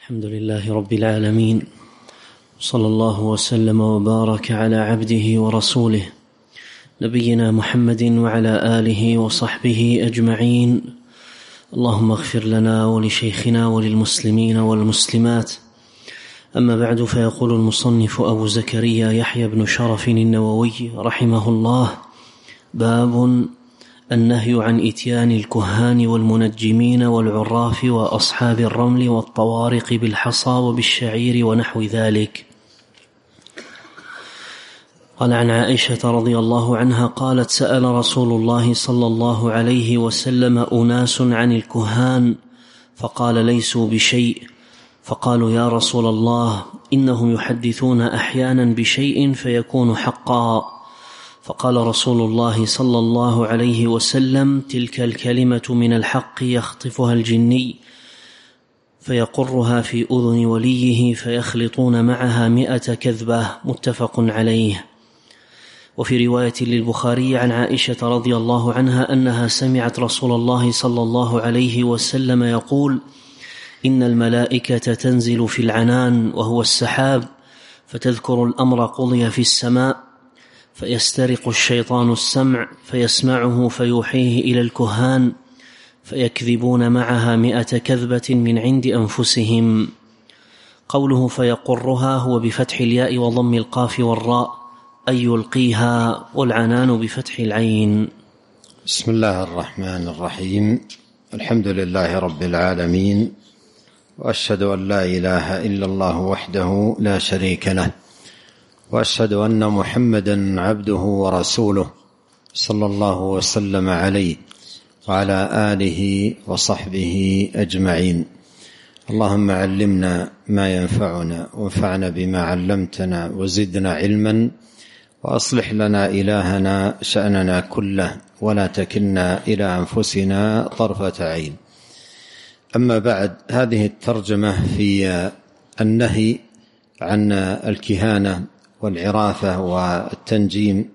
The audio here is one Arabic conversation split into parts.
الحمد لله رب العالمين، صلى الله وسلم وبارك على عبده ورسوله نبينا محمد وعلى آله وصحبه أجمعين. اللهم اغفر لنا ولشيخنا وللمسلمين والمسلمات. أما بعد، فيقول المصنف أبو زكريا يحيى بن شرف النووي رحمه الله: باب النهي عن إتيان الكهان والمنجمين والعراف وأصحاب الرمل والطوارق بالحصى وبالشعير ونحو ذلك. قال عن عائشة رضي الله عنها قالت: سأل رسول الله صلى الله عليه وسلم أناس عن الكهان فقال: ليسوا بشيء. فقالوا: يا رسول الله، إنهم يحدثون أحيانا بشيء فيكون حقا. فقال رسول الله صلى الله عليه وسلم: تلك الكلمة من الحق يخطفها الجني فيقرها في أذن وليه فيخلطون معها 100 كذبة. متفق عليه. وفي رواية للبخاري عن عائشة رضي الله عنها أنها سمعت رسول الله صلى الله عليه وسلم يقول: إن الملائكة تنزل في العنان وهو السحاب فتذكر الأمر قضي في السماء، فيسترق الشيطان السمع فيسمعه فيوحيه إلى الكهان فيكذبون معها 100 كذبة من عند أنفسهم. قوله فيقرها هو بفتح الياء وضم القاف والراء، أي يلقيها، والعنان بفتح العين. بسم الله الرحمن الرحيم. الحمد لله رب العالمين، وأشهد أن لا إله إلا الله وحده لا شريك له، وأشهد أن محمدا عبده ورسوله صلى الله وسلم عليه وعلى آله وصحبه أجمعين. اللهم علمنا ما ينفعنا وانفعنا بما علمتنا وزدنا علما، وأصلح لنا إلهنا شأننا كله ولا تكلنا إلى أنفسنا طرفة عين. أما بعد، هذه الترجمة في النهي عن الكهانة والعرافة والتنجيم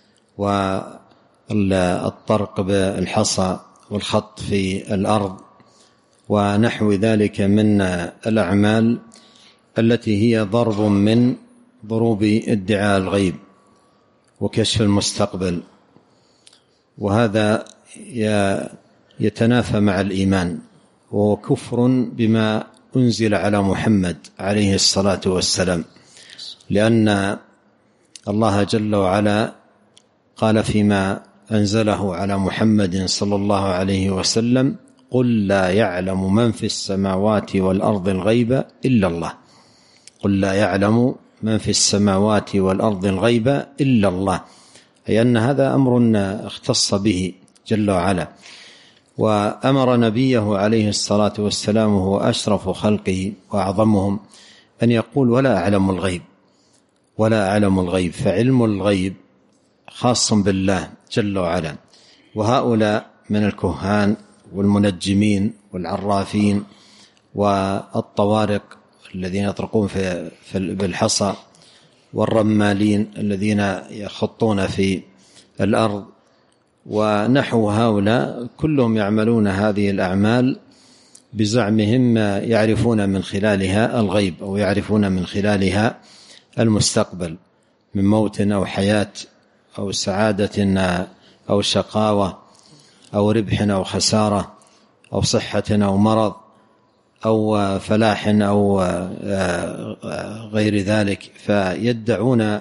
والطرق بالحصى والخط في الأرض ونحو ذلك من الأعمال التي هي ضرب من ضروب ادعاء الغيب وكشف المستقبل، وهذا يتنافى مع الإيمان، وهو كفر بما أنزل على محمد عليه الصلاة والسلام، لأن الله جل وعلا قال فيما أنزله على محمد صلى الله عليه وسلم: قل لا يعلم من في السماوات والأرض الغيب إلا الله. قل لا يعلم من في السماوات والأرض الغيب إلا الله، أي أن هذا أمر اختص به جل وعلا، وأمر نبيه عليه الصلاة والسلام وهو أشرف خلقه وأعظمهم أن يقول: ولا أعلم الغيب، ولا أعلم الغيب. فعلم الغيب خاص بالله جل وعلا، وهؤلاء من الكهان والمنجمين والعرافين والطوارق الذين يطرقون بالحصى، والرمالين الذين يخطون في الأرض، ونحو هؤلاء كلهم يعملون هذه الأعمال بزعمهم يعرفون من خلالها الغيب، أو يعرفون من خلالها المستقبل من موت أو حياة أو سعادة أو شقاوة أو ربح أو خسارة أو صحة أو مرض أو فلاح أو غير ذلك، فيدعون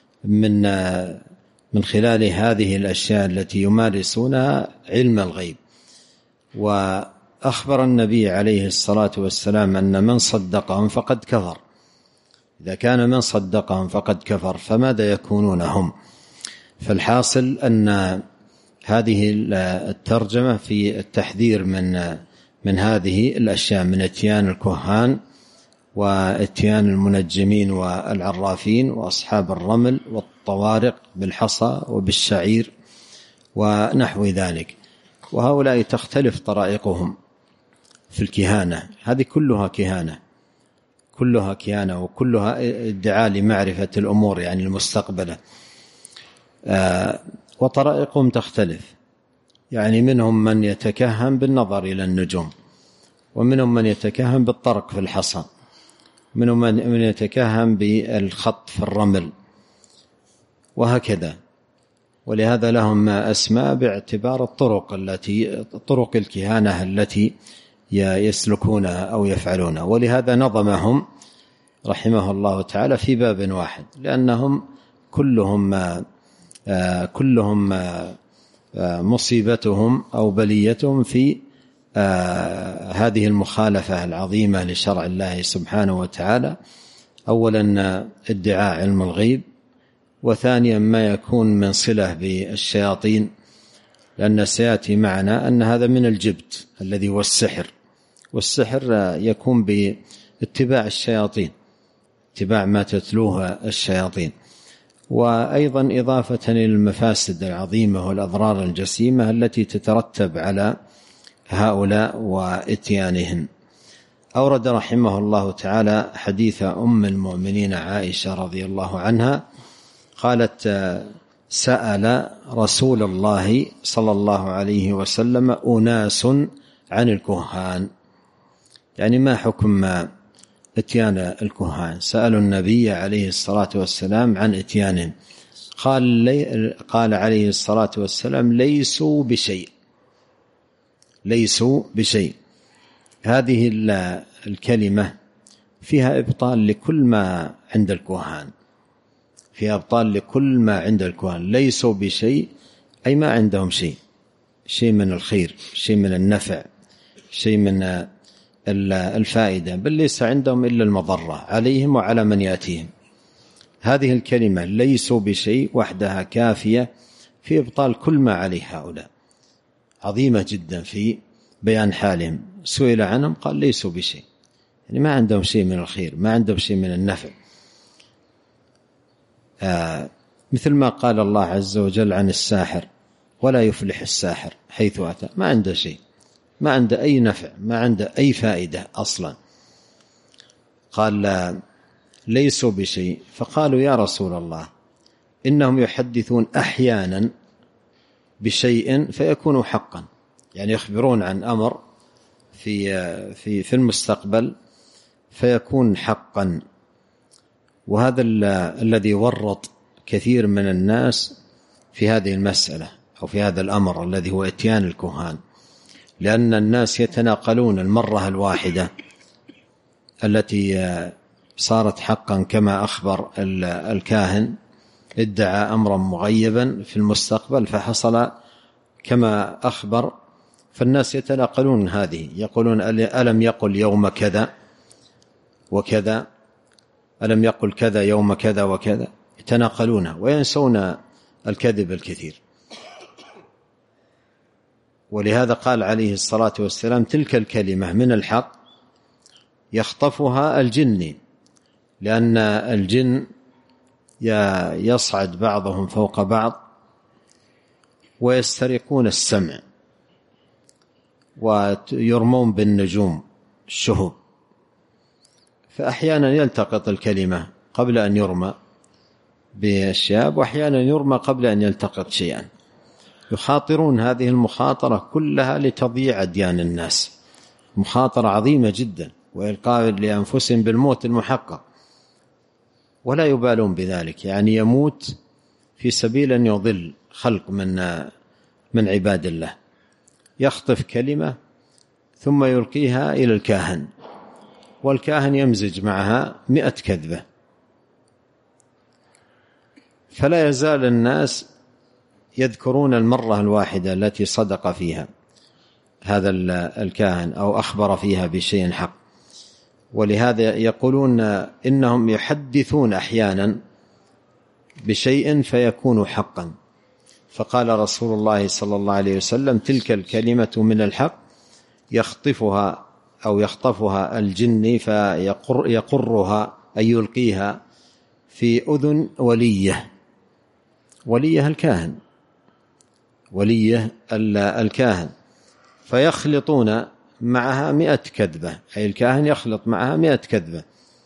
من خلال هذه الأشياء التي يمارسونها علم الغيب. وأخبر النبي عليه الصلاة والسلام أن من صدقهم فقد كفر. إذا كان من صدقهم فقد كفر، فماذا يكونون هم؟ فالحاصل أن هذه الترجمة في التحذير من هذه الأشياء، من اتيان الكهان واتيان المنجمين والعرافين وأصحاب الرمل والطوارق بالحصى وبالشعير ونحو ذلك. وهؤلاء تختلف طرائقهم في الكهانة، هذه كلها كهانة، كلها كهانة، وكلها ادعاء لمعرفة الأمور يعني المستقبلة. وطرائقهم تختلف، يعني منهم من يتكهن بالنظر إلى النجوم، ومنهم من يتكهن بالطرق في الحصى، منهم من يتكهن بالخط في الرمل، وهكذا. ولهذا لهم أسماء باعتبار طرق الكهانة التي يسلكونها أو يفعلونها. ولهذا نظمهم رحمه الله تعالى في باب واحد، لأنهم كلهم مصيبتهم أو بليتهم في هذه المخالفة العظيمة لشرع الله سبحانه وتعالى. أولا ادعاء علم الغيب، وثانيا ما يكون من صلة بالشياطين، لأن سيأتي معنا أن هذا من الجبت الذي هو السحر، والسحر يكون باتباع الشياطين، اتباع ما تتلوه الشياطين. وأيضا إضافة للمفاسد العظيمة والأضرار الجسيمة التي تترتب على هؤلاء وإتيانهم. أورد رحمه الله تعالى حديث أم المؤمنين عائشة رضي الله عنها قالت: سأل رسول الله صلى الله عليه وسلم أناس عن الكهان، يعني ما حكم اتيان الكهان؟ سألوا النبي عليه الصلاة والسلام عن اتيانهم، قال عليه الصلاة والسلام: ليسوا بشيء. هذه الكلمة فيها إبطال لكل ما عند الكهان، فيها إبطال لكل ما عند الكهان. ليسوا بشيء أي ما عندهم شيء من الخير، شيء من النفع، شيء من الفائدة، بل ليس عندهم إلا المضرة عليهم وعلى من يأتيهم. هذه الكلمة ليسوا بشيء وحدها كافية في إبطال كل ما عليه هؤلاء، عظيمة جدا في بيان حالهم. سئل عنهم قال: ليسوا بشيء، يعني ما عندهم شيء من الخير، ما عندهم شيء من النفع. مثل ما قال الله عز وجل عن الساحر: ولا يفلح الساحر حيث أتى. ما عنده شيء، ما عنده أي نفع، ما عنده أي فائدة أصلا. قال: ليسوا بشيء. فقالوا: يا رسول الله، إنهم يحدثون أحيانا بشيء فيكون حقا، يعني يخبرون عن أمر في المستقبل فيكون حقا. وهذا الذي ورط كثير من الناس في هذه المسألة أو في هذا الأمر الذي هو إتيان الكهان، لأن الناس يتناقلون المرة الواحدة التي صارت حقا، كما أخبر الكاهن ادعى أمرا مغيبا في المستقبل فحصل كما أخبر، فالناس يتناقلون هذه، يقولون: ألم يقل يوم كذا وكذا، ألم يقل كذا يوم كذا وكذا، يتناقلونها وينسون الكذب الكثير. ولهذا قال عليه الصلاة والسلام: تلك الكلمة من الحق يخطفها الجن، لأن الجن يصعد بعضهم فوق بعض ويسترقون السمع ويرمون بالنجوم الشهب، فأحيانا يلتقط الكلمة قبل أن يرمى بالشهاب، وأحيانا يرمى قبل أن يلتقط شيئا. يخاطرون هذه المخاطرة كلها لتضييع أديان الناس، مخاطرة عظيمة جدا، وإلقاء لأنفسهم بالموت المحقق، ولا يبالون بذلك، يعني يموت في سبيل أن يضل خلق من عباد الله. يخطف كلمة ثم يلقيها إلى الكاهن، والكاهن يمزج معها 100 كذبة، فلا يزال الناس يذكرون المرة الواحدة التي صدق فيها هذا الكاهن أو أخبر فيها بشيء حق. ولهذا يقولون إنهم يحدثون أحيانا بشيء فيكون حقا. فقال رسول الله صلى الله عليه وسلم: تلك الكلمة من الحق يخطفها أو يخطفها الجن فيقرها أي يلقيها في أذن وليه الكاهن، وليه الكاهن، فيخلطون معها 100 كذبة، أي الكاهن يخلط معها 100 كذبة.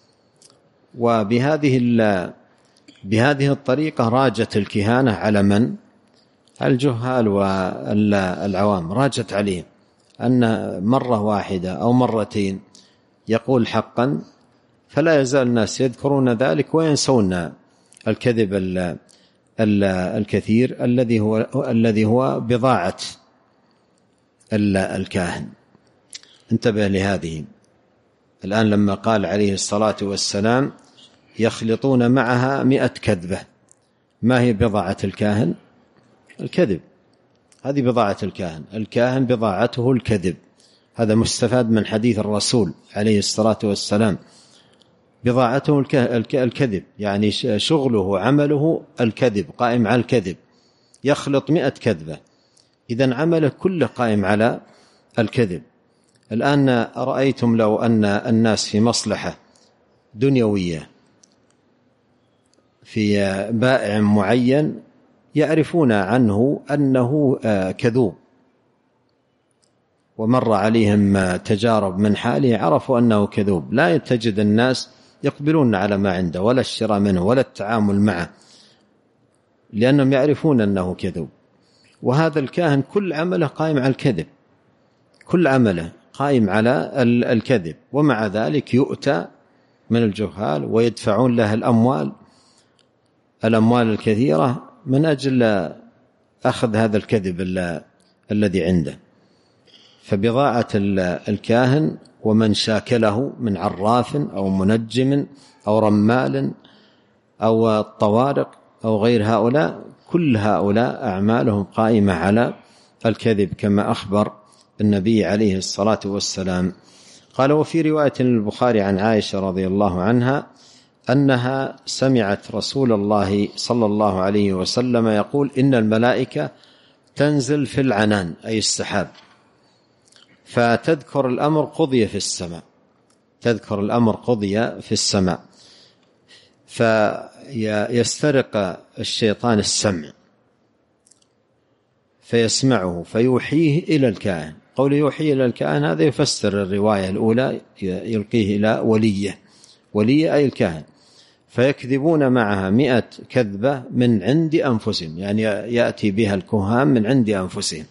بهذه الطريقة راجت الكهانة على من؟ الجهال والعوام، راجت عليهم. أن مرة واحدة أو مرتين يقول حقا، فلا يزال الناس يذكرون ذلك وينسون الكذب الكثير الذي هو بضاعة الكاهن. انتبه لهذه. الآن لما قال عليه الصلاة والسلام يخلطون معها 100 كذبة، ما هي بضاعة الكاهن؟ الكذب. هذه بضاعة الكاهن بضاعته الكذب. هذا مستفاد من حديث الرسول عليه الصلاة والسلام، بضاعته الكذب، يعني شغله عمله الكذب، قائم على الكذب، يخلط 100 كذبة، إذن عمله كله قائم على الكذب. الآن رأيتم لو أن الناس في مصلحة دنيوية في بائع معين يعرفون عنه أنه كذوب، ومر عليهم تجارب من حاله عرفوا أنه كذوب، لا تجد الناس يقبلون على ما عنده ولا الشراء منه ولا التعامل معه، لأنهم يعرفون أنه كذوب. وهذا الكاهن كل عمله قائم على الكذب، كل عمله قائم على الكذب، ومع ذلك يؤتى من الجهال ويدفعون له الأموال الكثيرة من أجل أخذ هذا الكذب الذي عنده. فبضاعة الكاهن ومن شاكله من عراف أو منجم أو رمال أو طوارق أو غير هؤلاء، كل هؤلاء أعمالهم قائمة على الكذب كما أخبر النبي عليه الصلاة والسلام. قال: وفي رواية البخاري عن عائشة رضي الله عنها أنها سمعت رسول الله صلى الله عليه وسلم يقول: إن الملائكة تنزل في العنان، أي السحاب، فتذكر الأمر قضي في السماء، تذكر الأمر قضي في السماء، فيسترق الشيطان السمع فيسمعه فيوحيه إلى الكاهن. قول يوحيه إلى الكاهن هذا يفسر الرواية الأولى، يلقيه إلى ولي أي الكاهن، فيكذبون معها 100 كذبة من عند أنفسهم، يعني يأتي بها الكهان من عند أنفسهم.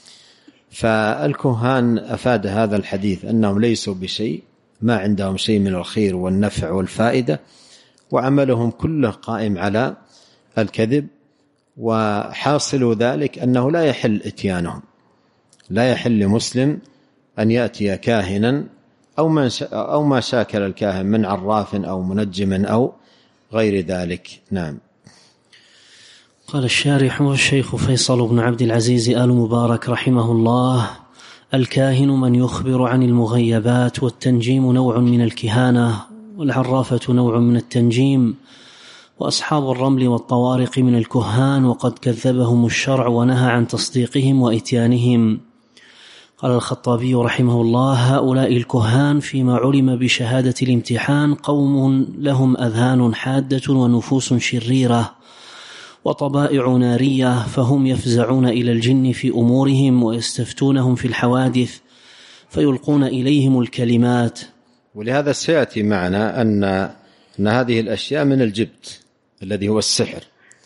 فالكهان أفاد هذا الحديث أنهم ليسوا بشيء، ما عندهم شيء من الخير والنفع والفائدة، وعملهم كله قائم على الكذب. وحاصل ذلك أنه لا يحل إتيانهم، لا يحل لمسلم أن يأتي كاهنا أو ما شاكل الكاهن من عراف أو منجم أو غير ذلك. نعم. قال الشارح والشيخ فيصل بن عبد العزيز آل مبارك رحمه الله: الكاهن من يخبر عن المغيبات، والتنجيم نوع من الكهانة، والعرافة نوع من التنجيم، وأصحاب الرمل والطوارق من الكهان، وقد كذبهم الشرع ونهى عن تصديقهم وإتيانهم. قال الخطابي رحمه الله: هؤلاء الكهان فيما علم بشهادة الامتحان قوم لهم أذهان حادة ونفوس شريرة وطبائع نارية، فهم يفزعون إلى الجن في أمورهم ويستفتونهم في الحوادث فيلقون إليهم الكلمات. ولهذا سيأتي معنا أن هذه الأشياء من الجبت الذي هو السحر.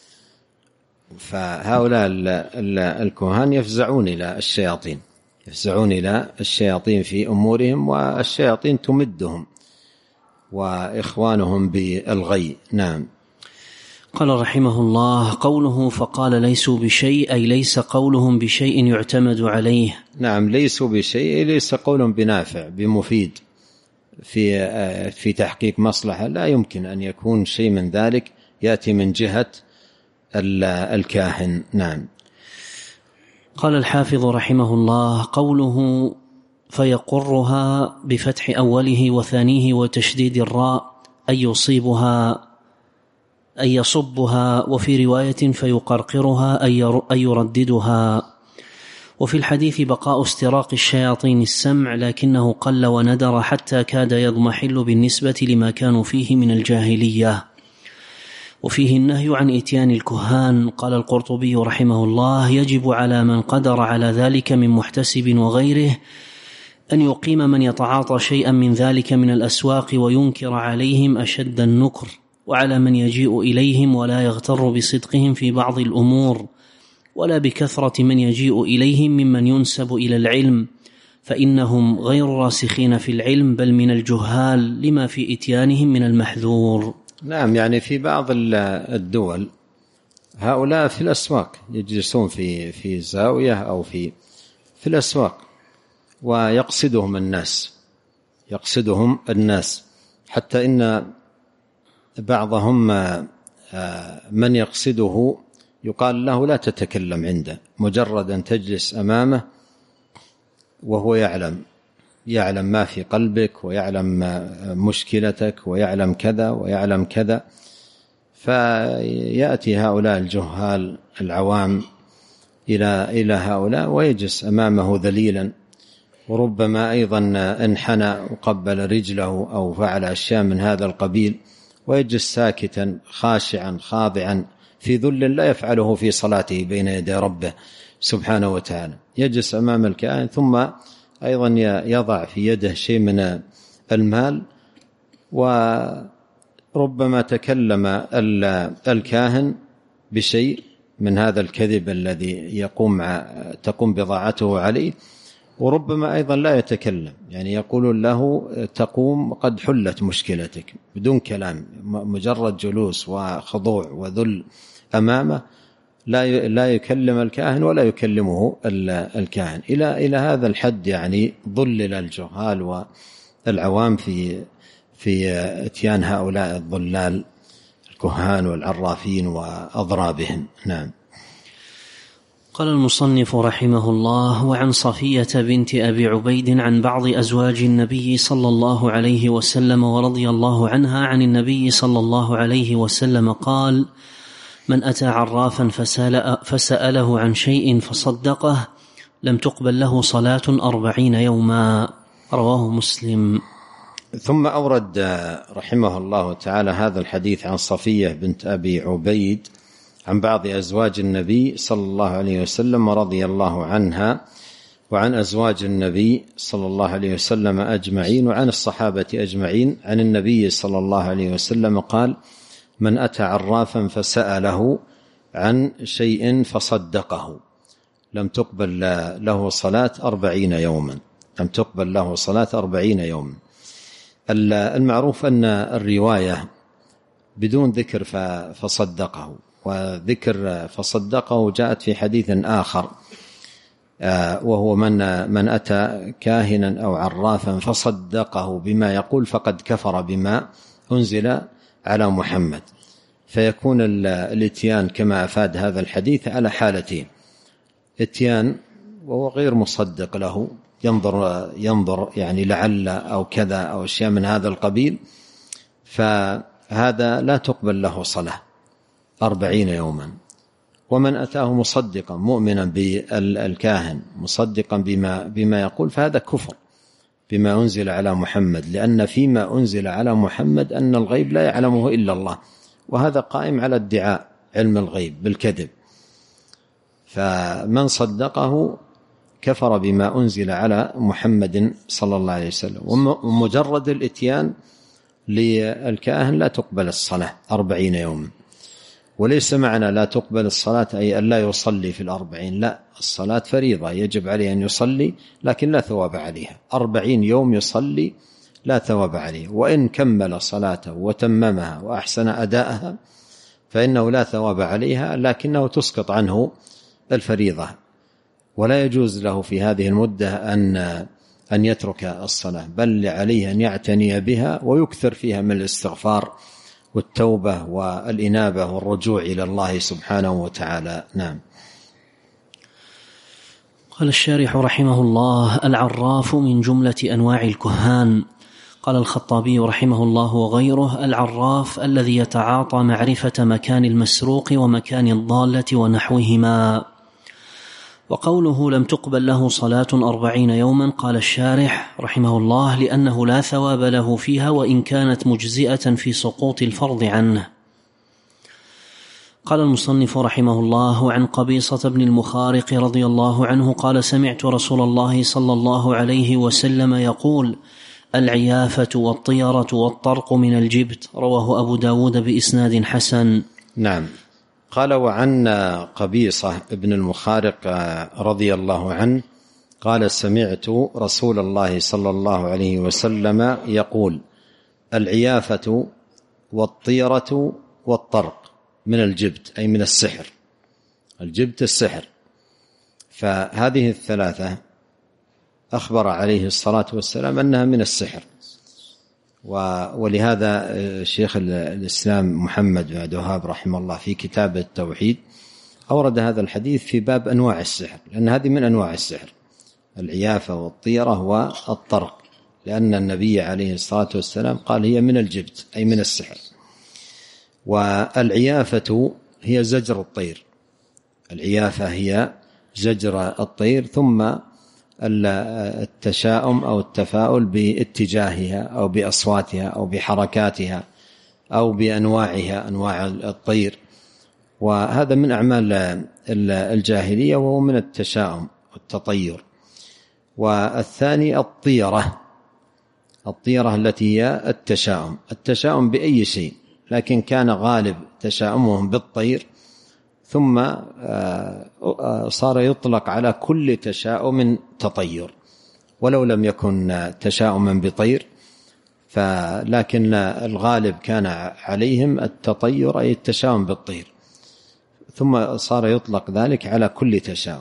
فهؤلاء الكهان يفزعون إلى الشياطين، يفزعون إلى الشياطين في أمورهم، والشياطين تمدهم وإخوانهم بالغي. نعم. قال رحمه الله: قوله فقال ليسوا بشيء، أي ليس قولهم بشيء يعتمد عليه. نعم، ليسوا بشيء، ليس قولهم بنافع بمفيد في تحقيق مصلحة، لا يمكن أن يكون شيء من ذلك يأتي من جهة الكاهن. نعم. قال الحافظ رحمه الله: قوله فيقرها بفتح أوله وثانيه وتشديد الراء، أي يصيبها أي يصبها، وفي رواية فيقرقرها أي يرددها. وفي الحديث بقاء استراق الشياطين السمع، لكنه قل وندر حتى كاد يضمحل بالنسبة لما كانوا فيه من الجاهلية. وفيه النهي عن إتيان الكهان. قال القرطبي رحمه الله: يجب على من قدر على ذلك من محتسب وغيره أن يقيم من يتعاطى شيئا من ذلك من الأسواق وينكر عليهم أشد النكر، وعلى من يجيء إليهم ولا يغتر بصدقهم في بعض الأمور، ولا بكثرة من يجيء إليهم ممن ينسب إلى العلم، فإنهم غير راسخين في العلم بل من الجهال لما في إتيانهم من المحذور. نعم، يعني في بعض الدول هؤلاء في الأسواق يجلسون في زاوية أو في الأسواق ويقصدهم الناس حتى إن بعضهم من يقصده يقال له لا تتكلم عنده، مجرد أن تجلس أمامه وهو يعلم ما في قلبك ويعلم مشكلتك ويعلم كذا ويعلم كذا. فيأتي هؤلاء الجهال العوام إلى هؤلاء ويجلس أمامه ذليلا، وربما أيضا انحنى وقبل رجله أو فعل أشياء من هذا القبيل، ويجلس ساكتا خاشعا خاضعا في ذل لا يفعله في صلاته بين يدي ربه سبحانه وتعالى. يجلس أمام الكاهن ثم أيضا يضع في يده شيء من المال، وربما تكلم الكاهن بشيء من هذا الكذب الذي تقوم بضاعته عليه، وربما أيضا لا يتكلم، يعني يقول له تقوم قد حلت مشكلتك بدون كلام، مجرد جلوس وخضوع وذل أمامه، لا يكلم الكاهن ولا يكلمه الكاهن. إلى هذا الحد يعني ضلل الجهال والعوام في اتيان هؤلاء الضلال الكهان والعرافين وأضرابهم. نعم. قال المصنف رحمه الله: وعن صفية بنت أبي عبيد عن بعض أزواج النبي صلى الله عليه وسلم ورضي الله عنها عن النبي صلى الله عليه وسلم قال: من أتى عرافا فسأله عن شيء فصدقه لم تقبل له صلاة 40 يوما. رواه مسلم. ثم أورد رحمه الله تعالى هذا الحديث عن صفية بنت أبي عبيد عن بعض أزواج النبي صلى الله عليه وسلم ورضي الله عنها، وعن أزواج النبي صلى الله عليه وسلم أجمعين، وعن الصحابة أجمعين عن النبي صلى الله عليه وسلم قال: من أتى عرافا فسأله عن شيء فصدقه لم تقبل له صلاة 40 يوما. لم تقبل له صلاة 40 يوما. المعروف أن الرواية بدون ذكر فصدقه، وذكر فصدقه جاءت في حديث آخر، وهو من أتى كاهنا أو عرافا فصدقه بما يقول فقد كفر بما أنزل على محمد. فيكون الاتيان كما أفاد هذا الحديث على حالتين: اتيان وهو غير مصدق له، ينظر يعني لعل أو كذا أو أشياء من هذا القبيل، فهذا لا تقبل له صلاة 40 يوما. ومن أتاه مصدقا مؤمنا بالكاهن مصدقا بما يقول فهذا كفر بما أنزل على محمد، لأن فيما أنزل على محمد أن الغيب لا يعلمه إلا الله، وهذا قائم على ادعاء علم الغيب بالكذب. فمن صدقه كفر بما أنزل على محمد صلى الله عليه وسلم. ومجرد الاتيان للكاهن لا تقبل الصلاة 40 يوما. وليس معنى لا تقبل الصلاة أي أن لا يصلي في 40، لا، الصلاة فريضة يجب عليه أن يصلي لكن لا ثواب عليها. 40 يوم يصلي لا ثواب عليه، وإن كمل صلاته وتممها وأحسن أداءها فإنه لا ثواب عليها، لكنه تسقط عنه الفريضة، ولا يجوز له في هذه المدة أن يترك الصلاة، بل عليه أن يعتني بها ويكثر فيها من الاستغفار والتوبة والإنابة والرجوع إلى الله سبحانه وتعالى. نعم. قال الشارح رحمه الله: العراف من جملة أنواع الكهان. قال الخطابي رحمه الله وغيره: العراف الذي يتعاطى معرفة مكان المسروق ومكان الضالة ونحوهما. وقوله لم تقبل له صلاة 40 يوما، قال الشارح رحمه الله: لأنه لا ثواب له فيها وإن كانت مجزئة في سقوط الفرض عنه. قال المصنف رحمه الله: عن قبيصة بن المخارق رضي الله عنه قال: سمعت رسول الله صلى الله عليه وسلم يقول: العيافة والطيرة والطرق من الجبت. رواه أبو داود بإسناد حسن. نعم. قال: وعن قبيصة بن المخارق رضي الله عنه قال: سمعت رسول الله صلى الله عليه وسلم يقول: العيافة والطيرة والطرق من الجبت، أي من السحر. الجبت السحر. فهذه الثلاثة أخبر عليه الصلاة والسلام أنها من السحر. ولهذا شيخ الإسلام محمد بن عبد الوهاب رحمه الله في كتاب التوحيد أورد هذا الحديث في باب أنواع السحر، لأن هذه من أنواع السحر، العيافة والطيرة والطرق، لأن النبي عليه الصلاة والسلام قال: هي من الجبت، أي من السحر. والعيافة هي زجر الطير، العيافة هي زجر الطير، ثم التشاؤم أو التفاؤل باتجاهها أو بأصواتها أو بحركاتها أو بأنواعها، أنواع الطير. وهذا من أعمال الجاهلية، وهو من التشاؤم والتطير. والثاني الطيرة، الطيرة التي هي التشاؤم بأي شيء، لكن كان غالب تشاؤمهم بالطير، ثم صار يطلق على كل تشاؤم تطير، ولو لم يكن تشاؤما بطير، لكن الغالب كان عليهم التطير أي التشاؤم بالطير، ثم صار يطلق ذلك على كل تشاؤم.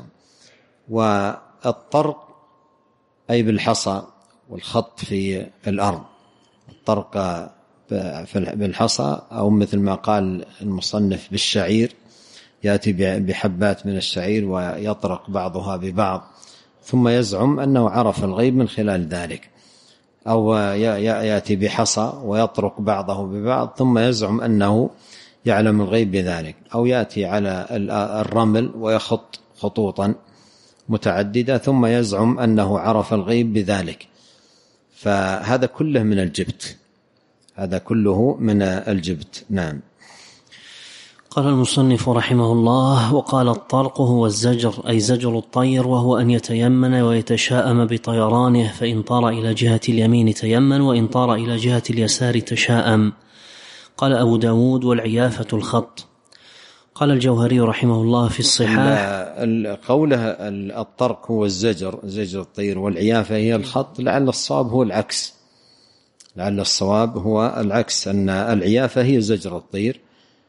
والطرق أي بالحصى والخط في الأرض، الطرق بالحصى، أو مثل ما قال المصنف بالشعير، يأتي بحبات من الشعير ويطرق بعضها ببعض، ثم يزعم أنه عرف الغيب من خلال ذلك. أو يأتي بحصى ويطرق بعضه ببعض، ثم يزعم أنه يعلم الغيب بذلك. أو يأتي على الرمل ويخط خطوطا متعددة، ثم يزعم أنه عرف الغيب بذلك. فهذا كله من الجبت، هذا كله من الجبت. نعم. قال المصنف رحمه الله: وقال: الطرق هو الزجر، أي زجر الطير، وهو أن يتيمن ويتشاءم بطيرانه، فإن طار إلى جهة اليمين تيمن، وإن طار إلى جهة اليسار تشاءم. قال أبو داود: والعيافة الخط. قال الجوهري رحمه الله في الصحاح: قوله الطرق هو الزجر، زجر الطير، والعيافة هي الخط، لعل الصواب هو العكس، لعل الصواب هو العكس، أن العيافة هي زجر الطير،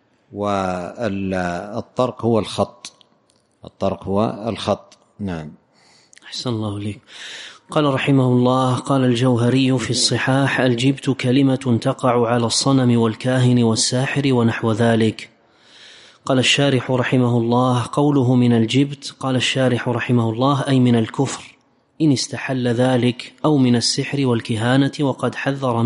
والطرق هو الخط، الطرق هو الخط. نعم. أحسن الله إليك. قال رحمه الله: قال الجوهري في الصحاح: الجبت كلمة تقع على الصنم والكاهن والساحر ونحو ذلك. قال الشارح رحمه الله: قوله من الجبت، قال الشارح رحمه الله: أي من الكفر إن استحل ذلك، أو من السحر والكهانة، وقد حذر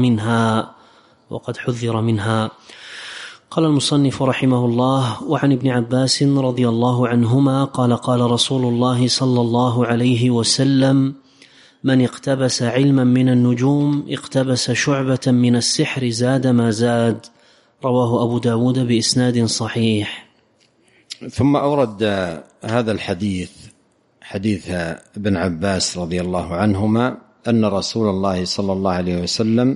منها. قال المصنف رحمه الله: وعن ابن عباس رضي الله عنهما قال: قال رسول الله صلى الله عليه وسلم: من اقتبس علما من النجوم اقتبس شعبة من السحر زاد ما زاد. رواه أبو داود بإسناد صحيح. ثم أورد هذا الحديث، حديث ابن عباس رضي الله عنهما، أن رسول الله صلى الله عليه وسلم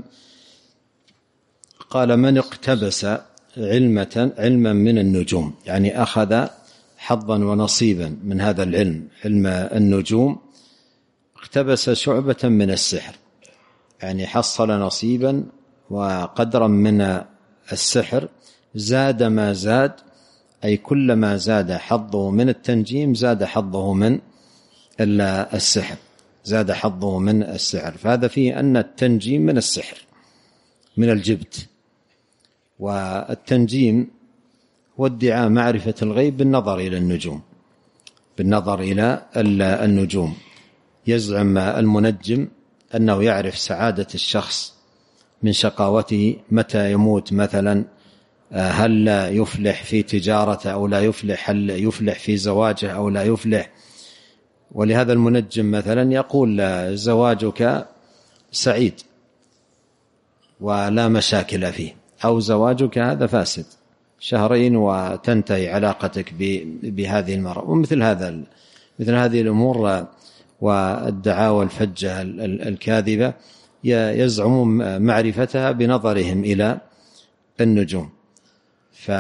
قال: من اقتبس علما من النجوم، يعني أخذ حظا ونصيبا من هذا العلم، علم النجوم، اقتبس شعبة من السحر، يعني حصل نصيبا وقدرا من السحر، زاد ما زاد، أي كلما زاد حظه من التنجيم زاد حظه من السحر، زاد حظه من السحر. فهذا فيه أن التنجيم من السحر، من الجبت. والتنجيم هو ادعاء معرفة الغيب بالنظر إلى النجوم، بالنظر إلى النجوم. يزعم المنجم أنه يعرف سعادة الشخص من شقاوته، متى يموت مثلا، هل يفلح في تجارته أو لا يفلح، هل يفلح في زواجه أو لا يفلح. ولهذا المنجم مثلا يقول: زواجك سعيد ولا مشاكل فيه، أو زواجك هذا فاسد، 2 وتنتهي علاقتك بهذه المرأة. ومثل هذه الأمور والدعاوى الفجة الكاذبة يزعم معرفتها بنظرهم إلى النجوم.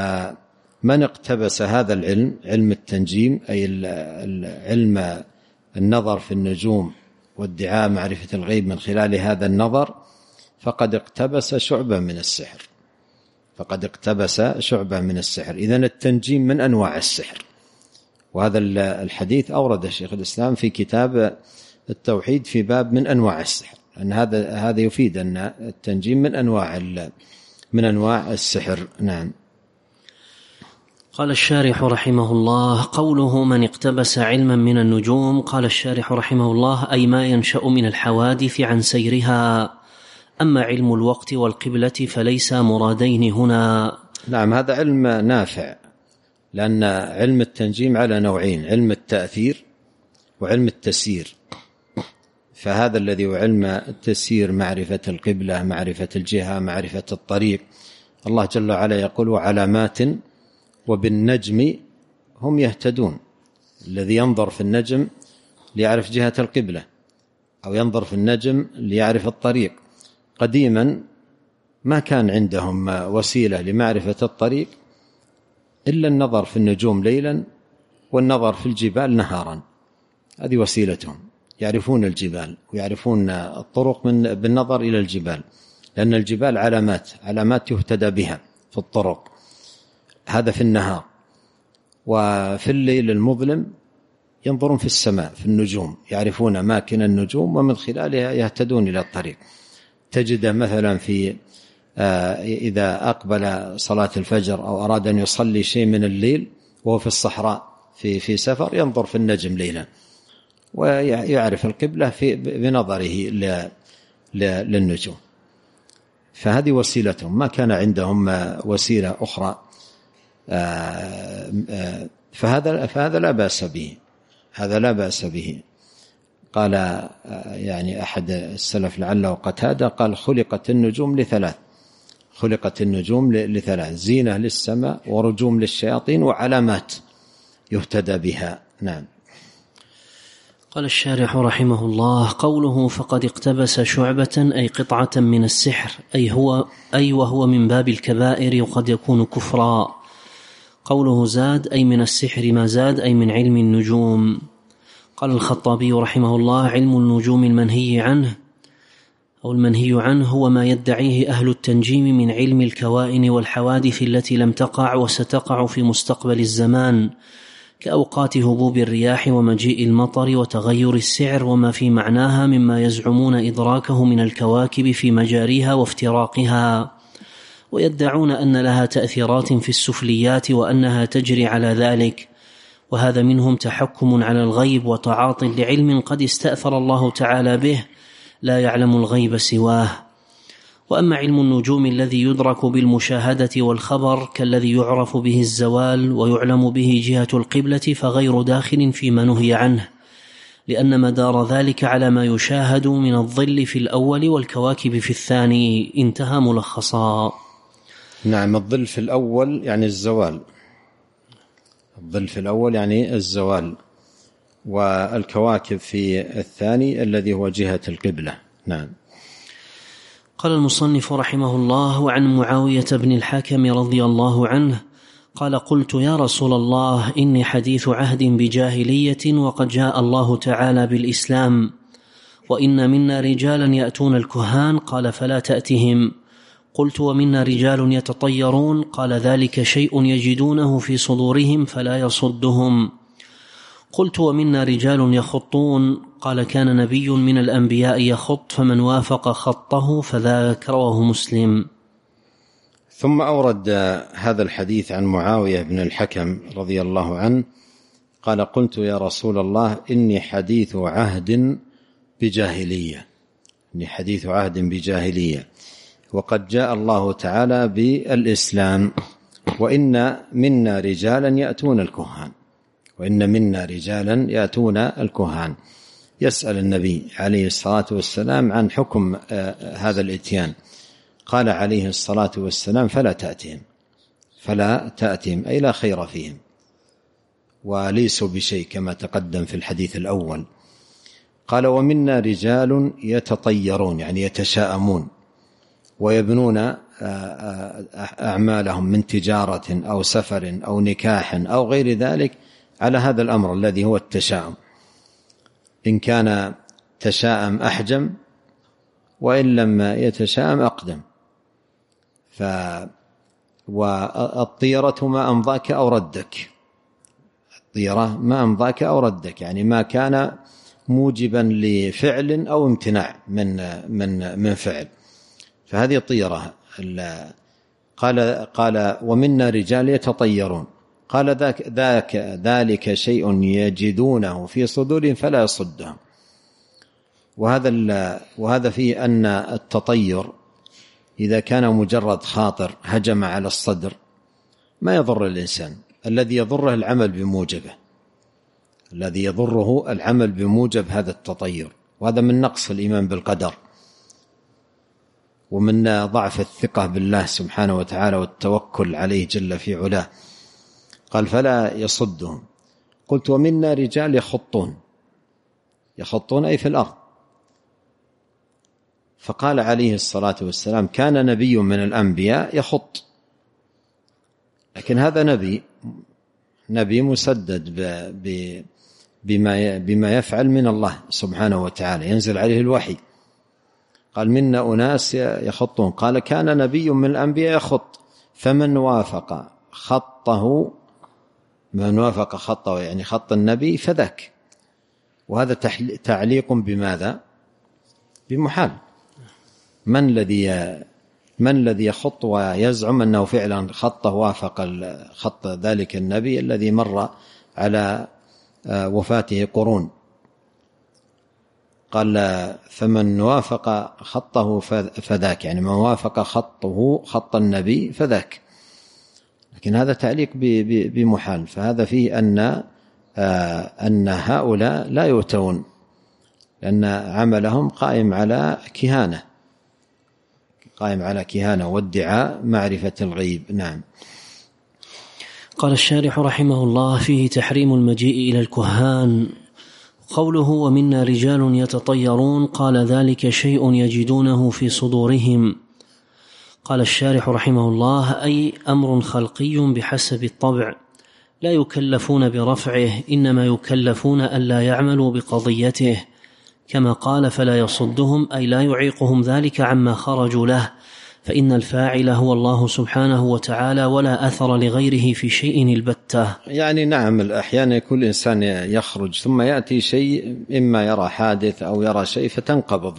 فمن اقتبس هذا العلم، علم التنجيم، أي علم النظر في النجوم وادعاء معرفة الغيب من خلال هذا النظر فقد اقتبس شعبة من السحر، فقد اقتبس شعبة من السحر. إذن التنجيم من أنواع السحر، وهذا الحديث أورد الشيخ الإسلام في كتاب التوحيد في باب من أنواع السحر، أن هذا يفيد أن التنجيم من أنواع السحر. نعم. قال الشارح رحمه الله: قوله من اقتبس علما من النجوم، قال الشارح رحمه الله: أي ما ينشأ من الحوادث عن سيرها، أما علم الوقت والقبلة فليس مرادين هنا. نعم، هذا علم نافع، لأن علم التنجيم على نوعين: علم التأثير وعلم التسيير. فهذا الذي هو علم التسيير معرفة القبلة، معرفة الجهة، معرفة الطريق. الله جل وعلا يقول: وعلامات وبالنجم هم يهتدون. الذي ينظر في النجم ليعرف جهة القبلة، أو ينظر في النجم ليعرف الطريق. قديما ما كان عندهم وسيلة لمعرفة الطريق إلا النظر في النجوم ليلا والنظر في الجبال نهارا، هذه وسيلتهم. يعرفون الجبال ويعرفون الطرق بالنظر إلى الجبال، لأن الجبال علامات يهتدى بها في الطرق. هذا في النهار. وفي الليل المظلم ينظرون في السماء في النجوم، يعرفون أماكن النجوم ومن خلالها يهتدون إلى الطريق. تجد مثلا في إذا أقبل صلاة الفجر أو أراد أن يصلي شيء من الليل وهو في الصحراء في سفر، ينظر في النجم ليلا ويعرف القبلة بنظره للنجوم. فهذه وسيلتهم، ما كان عندهم وسيلة أخرى. فهذا لا بأس به، هذا لا بأس به. قال يعني أحد السلف لعله قتادة قال: خلقت النجوم لثلاث، خلقت النجوم لثلاث: زينة للسماء، ورجوم للشياطين، وعلامات يهتدى بها. نعم. قال الشارح رحمه الله: قوله فقد اقتبس شعبة أي قطعة من السحر، أي وهو من باب الكبائر وقد يكون كفرا. قوله زاد أي من السحر ما زاد، أي من علم النجوم. قال الخطابي رحمه الله: علم النجوم المنهي عنه أو المنهي عنه هو ما يدعيه أهل التنجيم من علم الكوائن والحوادث التي لم تقع وستقع في مستقبل الزمان، كأوقات هبوب الرياح ومجيء المطر وتغير السعر وما في معناها مما يزعمون إدراكه من الكواكب في مجاريها وافتراقها، ويدعون أن لها تأثيرات في السفليات وأنها تجري على ذلك، وهذا منهم تحكم على الغيب وتعاط لعلم قد استأثر الله تعالى به لا يعلم الغيب سواه. وأما علم النجوم الذي يدرك بالمشاهدة والخبر كالذي يعرف به الزوال ويعلم به جهة القبلة فغير داخل فيما نهي عنه، لأن مدار ذلك على ما يشاهد من الظل في الأول والكواكب في الثاني. انتهى ملخصا. نعم. الظل في الأول يعني الزوال، الظل في الأول يعني الزوال، والكواكب في الثاني الذي هو جهة القبلة. نعم. قال المصنف رحمه الله: وعن معاوية بن الحكم رضي الله عنه قال: قلت يا رسول الله إني حديث عهد بجاهلية وقد جاء الله تعالى بالإسلام، وإن منا رجالا يأتون الكهان، قال: فلا تأتهم. قلت: ومنا رجال يتطيرون، قال: ذلك شيء يجدونه في صدورهم فلا يصدهم. قلت: ومنا رجال يخطون، قال: كان نبي من الأنبياء يخط فمن وافق خطه فذاك. رواه مسلم. ثم أورد هذا الحديث عن معاوية بن الحكم رضي الله عنه قال: قلت يا رسول الله إني حديث عهد بجاهلية، إني حديث عهد بجاهلية وقد جاء الله تعالى بالإسلام، وإن منا رجالا يأتون الكهان، وإن منا رجالا يأتون الكهان. يسأل النبي عليه الصلاة والسلام عن حكم هذا الإتيان، قال عليه الصلاة والسلام: فلا تأتهم، فلا تأتهم أي لا خير فيهم، وليسوا بشيء كما تقدم في الحديث الأول. قال: ومنا رجال يتطيرون يعني يتشاءمون ويبنون أعمالهم من تجارة أو سفر أو نكاح أو غير ذلك على هذا الأمر الذي هو التشاؤم. إن كان تشاءم أحجم، وإن لم يتشاءم أقدم. والطيرة ما أمضاك أو ردك، الطيرة ما أمضاك أو ردك، يعني ما كان موجبا لفعل أو امتناع من فعل، فهذه الطيرة. قال ومنا رجال يتطيرون، قال ذلك شيء يجدونه في صدورهم فلا يصدهم. وهذا فيه أن التطير إذا كان مجرد خاطر هجم على الصدر ما يضر الإنسان، الذي يضره العمل بموجبه، الذي يضره العمل بموجب هذا التطير. وهذا من نقص الإيمان بالقدر، ومن ضعف الثقة بالله سبحانه وتعالى والتوكل عليه جل في علاه. قال فلا يصدهم. قلت ومنا رجال يخطون أي في الأرض. فقال عليه الصلاة والسلام كان نبي من الأنبياء يخط، لكن هذا نبي مسدد بما يفعل من الله سبحانه وتعالى، ينزل عليه الوحي. قال منا أناس يخطون، قال كان نبي من الأنبياء يخط، فمن وافق خطه، من وافق خطه يعني خط النبي فذاك. وهذا تعليق بماذا؟ بمحال. من الذي يخط ويزعم أنه فعلا خطه وافق خط ذلك النبي الذي مر على وفاته قرون؟ قال فمن وافق خطه فذاك، يعني من وافق خطه خط النبي فذاك. لكن هذا تعليق بمحال، فهذا فيه أن هؤلاء لا يؤتون، لأن عملهم قائم على كهانة وادعاء معرفة الغيب. نعم. قال الشارح رحمه الله فيه تحريم المجيء إلى الكهان. قوله ومنا رجال يتطيرون، قال ذلك شيء يجدونه في صدورهم. قال الشارح رحمه الله أي أمر خلقي بحسب الطبع، لا يكلفون برفعه، إنما يكلفون ألا يعملوا بقضيته، كما قال فلا يصدهم أي لا يعيقهم ذلك عما خرجوا له، فإن الفاعل هو الله سبحانه وتعالى ولا أثر لغيره في شيء البتة. يعني نعم، أحيانا كل إنسان يخرج ثم يأتي شيء، إما يرى حادث أو يرى شيء فتنقبض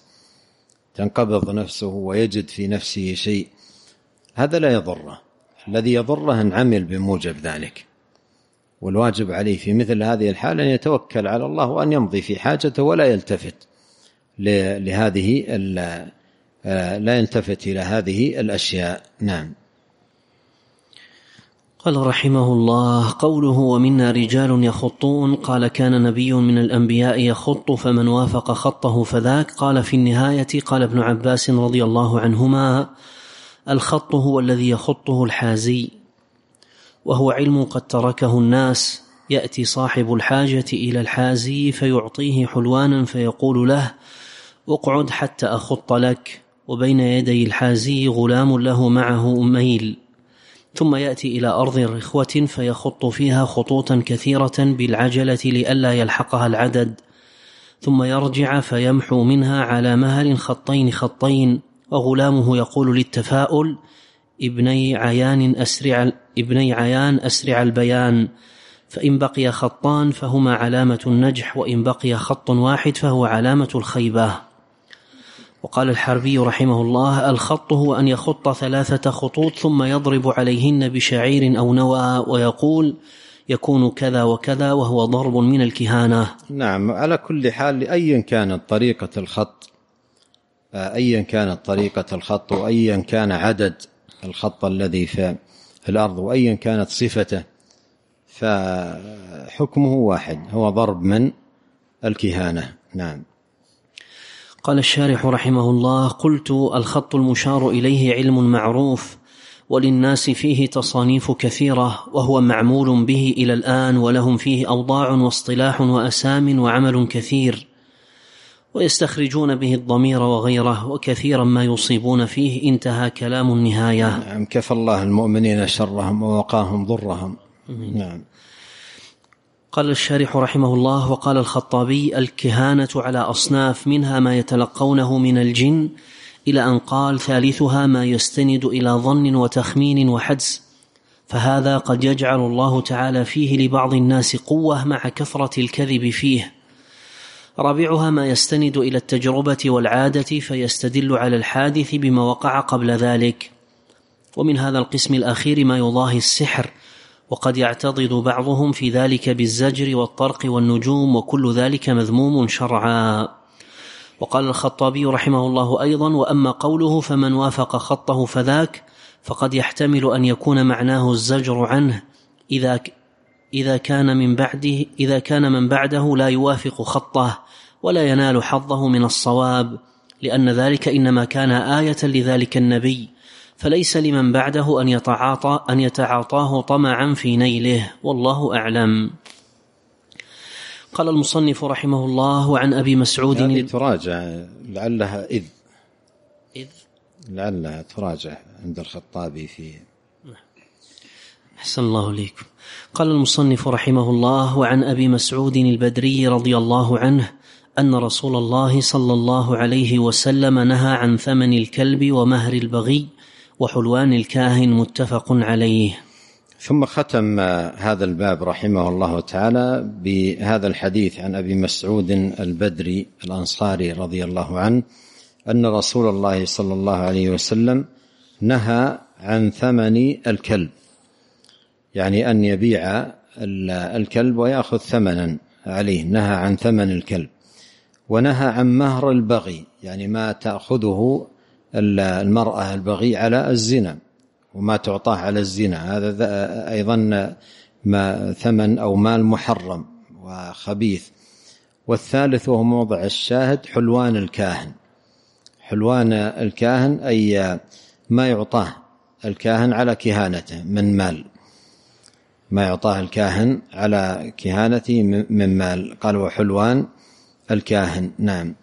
نفسه ويجد في نفسه شيء، هذا لا يضره. الذي يضره أن عمل بموجب ذلك، والواجب عليه في مثل هذه الحال أن يتوكل على الله وأن يمضي في حاجته ولا يلتفت لا يلتفت إلى هذه الأشياء. نعم. قال رحمه الله قوله ومنا رجال يخطون، قال كان نبي من الأنبياء يخط فمن وافق خطه فذاك. قال في النهاية قال ابن عباس رضي الله عنهما الخط هو الذي يخطه الحازي، وهو علم قد تركه الناس، يأتي صاحب الحاجة إلى الحازي فيعطيه حلوانا فيقول له اقعد حتى أخط لك، وبين يدي الحازي غلام له معه ميل، ثم يأتي إلى أرض رخوة فيخط فيها خطوطا كثيرة بالعجلة لئلا يلحقها العدد، ثم يرجع فيمحو منها على مهل خطين، وغلامه يقول للتفاؤل ابني عيان أسرع البيان، فإن بقي خطان فهما علامة النجح، وإن بقي خط واحد فهو علامة الخيبة. وقال الحربي رحمه الله الخط هو أن يخط 3 خطوط ثم يضرب عليهن بشعير أو نوى ويقول يكون كذا وكذا، وهو ضرب من الكهانة. نعم. على كل حال أيا كانت طريقة الخط وأيا كان عدد الخط الذي في الأرض وأيا كانت صفته، فحكمه واحد، هو ضرب من الكهانة. نعم. قال الشارح رحمه الله قلت الخط المشار إليه علم معروف، وللناس فيه تصانيف كثيرة، وهو معمول به إلى الآن، ولهم فيه أوضاع واصطلاح وأسام وعمل كثير، ويستخرجون به الضمير وغيره، وكثيرا ما يصيبون فيه. انتهى كلام النهاية. نعم. كفى الله المؤمنين شرهم ووقاهم ضرهم. نعم. قال الشارح رحمه الله: وقال الخطابي: الكهانة على أصناف، منها ما يتلقونه من الجن، إلى أن قال: ثالثها ما يستند إلى ظن وتخمين وحدس، فهذا قد يجعل الله تعالى فيه لبعض الناس قوة مع كثرة الكذب فيه. رابعها ما يستند إلى التجربة والعادة، فيستدل على الحادث بما وقع قبل ذلك. ومن هذا القسم الأخير ما يضاهي السحر، وقد يعتضد بعضهم في ذلك بالزجر والطرق والنجوم، وكل ذلك مذموم شرعا. وقال الخطابي رحمه الله أيضا: وأما قوله فمن وافق خطه فذاك، فقد يحتمل أن يكون معناه الزجر عنه إذا كان من بعده لا يوافق خطه ولا ينال حظه من الصواب، لأن ذلك إنما كان آية لذلك النبي، فليس لمن بعده أن يتعاطاه طمعا في نيله، والله أعلم. قال المصنف رحمه الله: وعن أبي مسعود تراجع لعلها لعلها تراجع عند الخطابي في أحسن الله إليكم. قال المصنف رحمه الله: وعن أبي مسعود البدري رضي الله عنه أن رسول الله صلى الله عليه وسلم نهى عن ثمن الكلب ومهر البغي وحلوان الكاهن، متفق عليه. ثم ختم هذا الباب رحمه الله تعالى بهذا الحديث عن أبي مسعود البدري الأنصاري رضي الله عنه أن رسول الله صلى الله عليه وسلم نهى عن ثمن الكلب، يعني أن يبيع الكلب ويأخذ ثمنا عليه، نهى عن ثمن الكلب. ونهى عن مهر البغي، يعني ما تأخذه المرأة البغي على الزنا وما تعطاه على الزنا، هذا أيضا ما ثمن أو مال محرم وخبيث. والثالث وهو موضع الشاهد حلوان الكاهن. حلوان الكاهن أي ما يعطاه الكاهن على كهانته من مال، ما يعطاه الكاهن على كهانته من مال. قال: وحلوان الكاهن. نعم.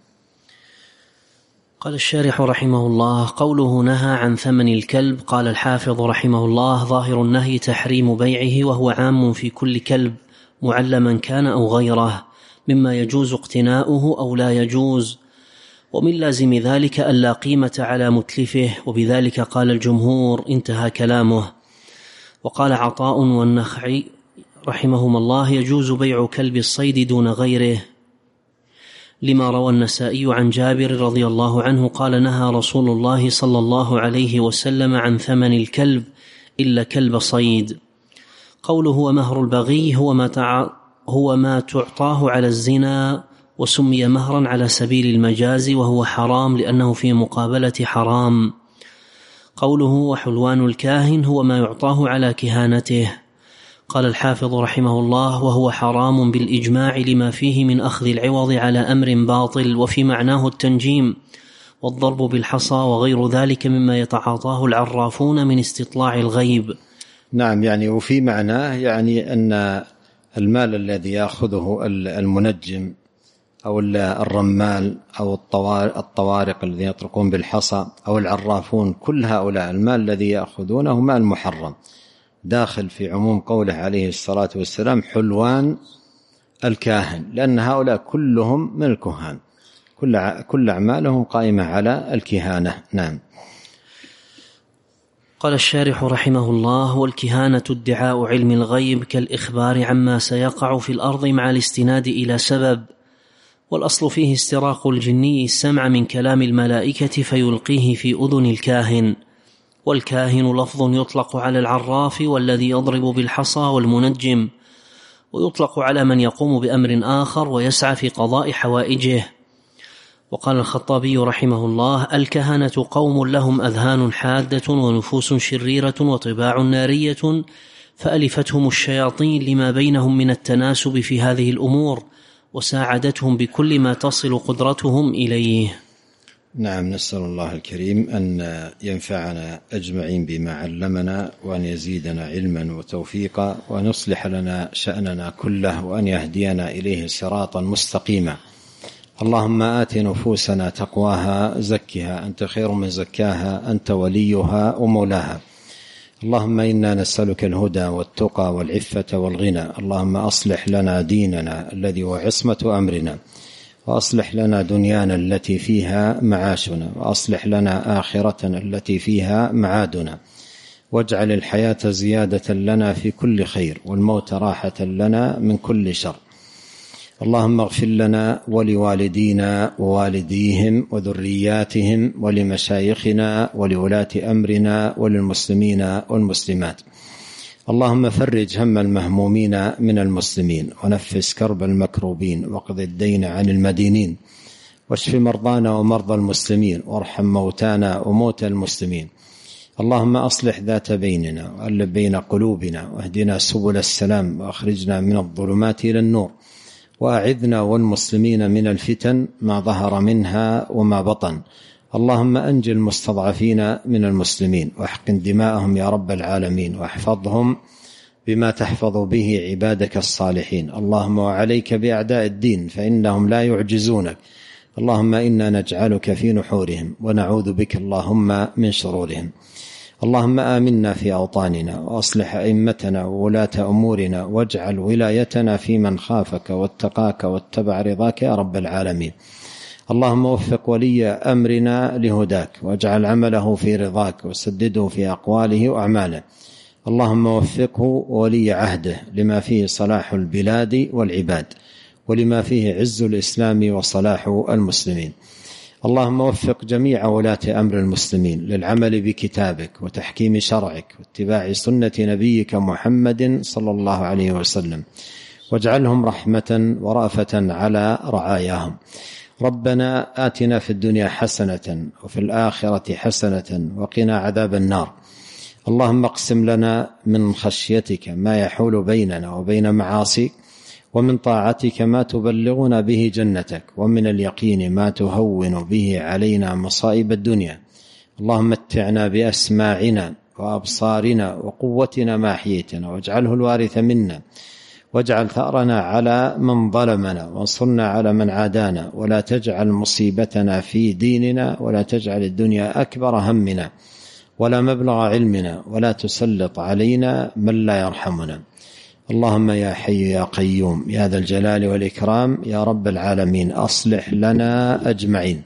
قال الشارح رحمه الله: قوله نهى عن ثمن الكلب، قال الحافظ رحمه الله: ظاهر النهي تحريم بيعه، وهو عام في كل كلب معلما كان أو غيره، مما يجوز اقتناؤه أو لا يجوز. ومن لازم ذلك ألا قيمة على متلفه، وبذلك قال الجمهور. انتهى كلامه. وقال عطاء والنخعي رحمهما الله: يجوز بيع كلب الصيد دون غيره، لما روى النسائي عن جابر رضي الله عنه قال: نهى رسول الله صلى الله عليه وسلم عن ثمن الكلب إلا كلب صيد. قوله ومهر البغي هو ما تعطاه على الزنا، وسمي مهرا على سبيل المجاز، وهو حرام لأنه في مقابلة حرام. قوله وحلوان الكاهن هو ما يعطاه على كهانته. قال الحافظ رحمه الله: وهو حرام بالإجماع لما فيه من أخذ العوض على أمر باطل، وفي معناه التنجيم والضرب بالحصى وغير ذلك مما يتعاطاه العرافون من استطلاع الغيب. نعم، يعني وفي معناه يعني أن المال الذي يأخذه المنجم أو الرمال أو الطوارق الذين يطرقون بالحصى أو العرافون، كل هؤلاء المال الذي يأخذونه مال محرم، داخل في عموم قوله عليه الصلاة والسلام حلوان الكاهن، لأن هؤلاء كلهم من الكهان، كل أعمالهم قائمة على الكهانة. نعم. قال الشارح رحمه الله: والكهانة ادعاء علم الغيب كالإخبار عما سيقع في الأرض مع الاستناد إلى سبب، والأصل فيه استراق الجني السمع من كلام الملائكة فيلقيه في أذن الكاهن. والكاهن لفظ يطلق على العراف والذي يضرب بالحصى والمنجم، ويطلق على من يقوم بأمر آخر ويسعى في قضاء حوائجه. وقال الخطابي رحمه الله: الكهنة قوم لهم أذهان حادة ونفوس شريرة وطباع نارية، فألفتهم الشياطين لما بينهم من التناسب في هذه الأمور، وساعدتهم بكل ما تصل قدرتهم إليه. نعم، نسأل الله الكريم أن ينفعنا أجمعين بما علمنا، وأن يزيدنا علما وتوفيقا، وأن يصلح لنا شأننا كله، وأن يهدينا إليه صراطا مستقيما. اللهم آت نفوسنا تقواها، زكها أنت خير من زكاها، أنت وليها ومولاها. اللهم إنا نسألك الهدى والتقى والعفة والغنى. اللهم أصلح لنا ديننا الذي هو عصمة أمرنا، وأصلح لنا دنيانا التي فيها معاشنا، وأصلح لنا آخرتنا التي فيها معادنا، واجعل الحياة زيادة لنا في كل خير، والموت راحة لنا من كل شر. اللهم اغفر لنا ولوالدينا ووالديهم وذرياتهم ولمشايخنا ولولاة أمرنا وللمسلمين والمسلمات. اللهم فرج هم المهمومين من المسلمين، ونفس كرب المكروبين، واقض الدين عن المدينين، واشف مرضانا ومرضى المسلمين، وارحم موتانا وموتى المسلمين. اللهم أصلح ذات بيننا، وألف بين قلوبنا، واهدنا سبل السلام، وأخرجنا من الظلمات إلى النور، وأعذنا والمسلمين من الفتن ما ظهر منها وما بطن. اللهم أنجِ المستضعفين من المسلمين، واحقن دماءهم يا رب العالمين، واحفظهم بما تحفظ به عبادك الصالحين. اللهم وعليك بأعداء الدين فإنهم لا يعجزونك. اللهم إنا نجعلك في نحورهم، ونعوذ بك اللهم من شرورهم. اللهم آمنا في أوطاننا، وأصلح أئمتنا وولاة أمورنا، واجعل ولايتنا في من خافك واتقاك واتبع رضاك يا رب العالمين. اللهم وفق ولي أمرنا لهداك، واجعل عمله في رضاك، وسدده في أقواله وأعماله. اللهم وفقه ولي عهده لما فيه صلاح البلاد والعباد، ولما فيه عز الإسلام وصلاح المسلمين. اللهم وفق جميع ولاة أمر المسلمين للعمل بكتابك وتحكيم شرعك واتباع سنة نبيك محمد صلى الله عليه وسلم، واجعلهم رحمة ورأفة على رعاياهم. ربنا آتنا في الدنيا حسنة وفي الآخرة حسنة وقنا عذاب النار. اللهم اقسم لنا من خشيتك ما يحول بيننا وبين معاصيك، ومن طاعتك ما تبلغنا به جنتك، ومن اليقين ما تهون به علينا مصائب الدنيا. اللهم متعنا بأسماعنا وأبصارنا وقوتنا ما أحييتنا، واجعله الوارث منا، واجعل ثأرنا على من ظلمنا، وانصرنا على من عادانا، ولا تجعل مصيبتنا في ديننا، ولا تجعل الدنيا أكبر همنا ولا مبلغ علمنا، ولا تسلط علينا من لا يرحمنا. اللهم يا حي يا قيوم يا ذا الجلال والإكرام يا رب العالمين، أصلح لنا أجمعين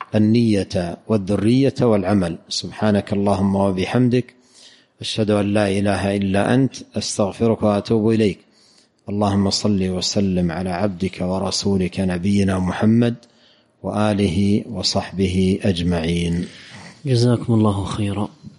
النية والذرية والعمل. سبحانك اللهم وبحمدك، أشهد أن لا إله إلا أنت، أستغفرك وأتوب إليك. اللهم صل وسلم على عبدك ورسولك نبينا محمد وآله وصحبه أجمعين. جزاكم الله خيرا.